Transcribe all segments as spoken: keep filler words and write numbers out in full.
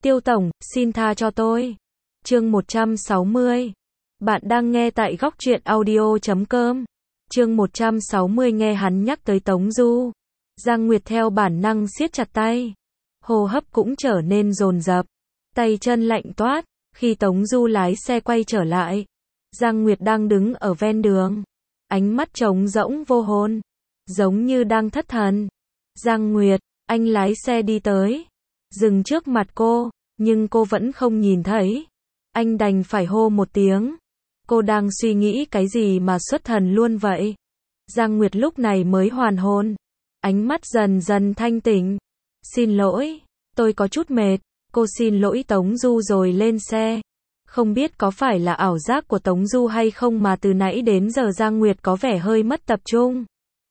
Tiêu tổng, xin tha cho tôi. Chương một trăm sáu mươi. Bạn đang nghe tại góc truyện audio chấm com. Chương một trăm sáu mươi nghe hắn nhắc tới Tống Du. Giang Nguyệt theo bản năng siết chặt tay. Hô hấp cũng trở nên dồn dập. Tay chân lạnh toát. Khi Tống Du lái xe quay trở lại, Giang Nguyệt đang đứng ở ven đường. Ánh mắt trống rỗng vô hồn. Giống như đang thất thần. Giang Nguyệt, anh lái xe đi tới. Dừng trước mặt cô, nhưng cô vẫn không nhìn thấy. Anh đành phải hô một tiếng. Cô đang suy nghĩ cái gì mà xuất thần luôn vậy? Giang Nguyệt lúc này mới hoàn hồn. Ánh mắt dần dần thanh tỉnh. Xin lỗi, tôi có chút mệt. Cô xin lỗi Tống Du rồi lên xe. Không biết có phải là ảo giác của Tống Du hay không mà từ nãy đến giờ Giang Nguyệt có vẻ hơi mất tập trung.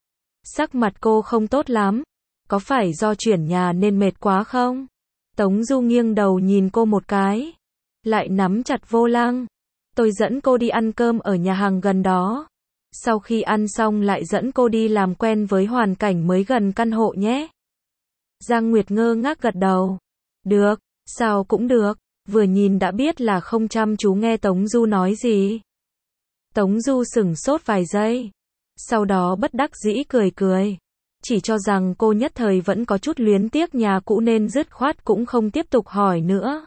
Sắc mặt cô không tốt lắm. Có phải do chuyển nhà nên mệt quá không? Tống Du nghiêng đầu nhìn cô một cái. Lại nắm chặt vô lăng. Tôi dẫn cô đi ăn cơm ở nhà hàng gần đó. Sau khi ăn xong lại dẫn cô đi làm quen với hoàn cảnh mới gần căn hộ nhé. Giang Nguyệt ngơ ngác gật đầu. Được, sao cũng được. Vừa nhìn đã biết là không chăm chú nghe Tống Du nói gì. Tống Du sửng sốt vài giây. Sau đó bất đắc dĩ cười cười. Chỉ cho rằng cô nhất thời vẫn có chút luyến tiếc nhà cũ nên dứt khoát cũng không tiếp tục hỏi nữa.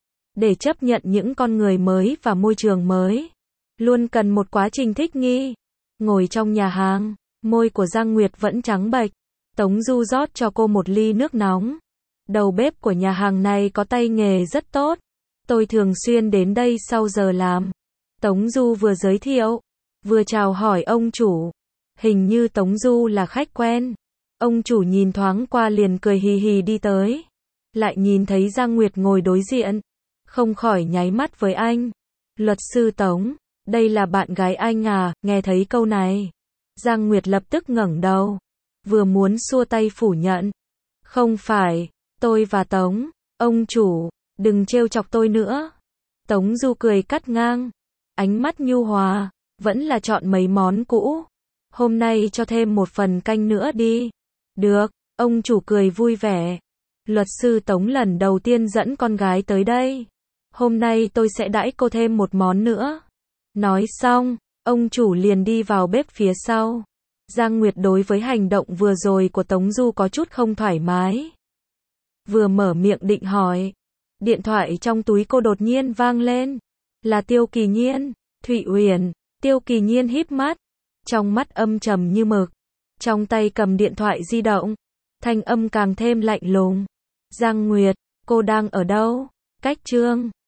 Để chấp nhận những con người mới và môi trường mới, luôn cần một quá trình thích nghi. Ngồi trong nhà hàng, môi của Giang Nguyệt vẫn trắng bệch. Tống Du rót cho cô một ly nước nóng. Đầu bếp của nhà hàng này có tay nghề rất tốt. Tôi thường xuyên đến đây sau giờ làm. Tống Du vừa giới thiệu, vừa chào hỏi ông chủ. Hình như Tống Du là khách quen. Ông chủ nhìn thoáng qua liền cười hì hì đi tới. Lại nhìn thấy Giang Nguyệt ngồi đối diện. Không khỏi nháy mắt với anh. Luật sư Tống, đây là bạn gái anh à? Nghe thấy câu này, Giang Nguyệt lập tức ngẩng đầu. Vừa muốn xua tay phủ nhận. Không phải, tôi và Tống, ông chủ, đừng trêu chọc tôi nữa. Tống Du cười cắt ngang. Ánh mắt nhu hòa, vẫn là chọn mấy món cũ. Hôm nay cho thêm một phần canh nữa đi. Được, ông chủ cười vui vẻ. Luật sư Tống lần đầu tiên dẫn con gái tới đây. Hôm nay tôi sẽ đãi cô thêm một món nữa. Nói xong, ông chủ liền đi vào bếp phía sau. Giang Nguyệt đối với hành động vừa rồi của Tống Du có chút không thoải mái. Vừa mở miệng định hỏi, điện thoại trong túi cô đột nhiên vang lên. Là Tiêu Kỳ Nhiên. Thụy Uyển. Tiêu Kỳ Nhiên híp mắt, trong mắt âm trầm như mực, trong tay cầm điện thoại di động, thanh âm càng thêm lạnh lùng. Giang Nguyệt, cô đang ở đâu? Cách Trương